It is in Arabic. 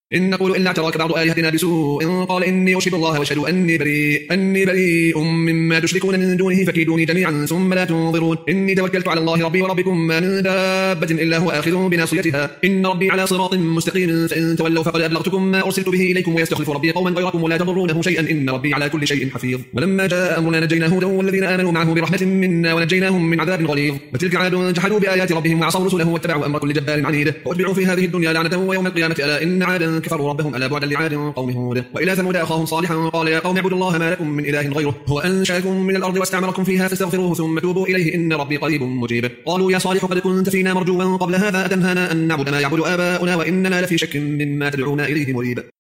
إن نقول إلا اعتراك بعض آلهتنا بسوء قال إني أشهد الله وأشهد أني بريء مما تشركون من دونه فكيدوني جميعا ثم لا تنظرون إني توكلت على الله ربي وربكم ما من دابة إلا هو آخذ بناصيتها إن ربي على صراط مستقيم فإن تولوا فقد أبلغتكم ما أرسلت به إليكم ويستخلف ربي قوما غيركم ولا تضرونه شيئا إن ربي على كل شيء حفيظ ولما جاء أمرنا نجينا هودا والذين آمنوا معه برحمة منا ونجيناهم من عذاب غليظ وتلك عاد جحدوا بآيات ربهم وعصوا رسله واتبعوا أمر كل جبار عنيد وأتبعوا في هذه الدنيا لعنة ويوم القيامة ألا إن عادا كفروا ربهم ألا بعدا لعاد قوم هود وإلى ثمود أخاهم صالحا قال يا قوم اعبدوا الله ما لكم من إله غيره هو أنشأكم من الأرض واستعمركم فيها فاستغفروه ثم توبوا إليه إن ربي قريب مجيب قالوا يا صالح قد كنت فينا مرجوا قبل هذا أتنهانا أن نعبد ما يعبد آباؤنا وإننا لفي شك مما تدعونا إليه مريب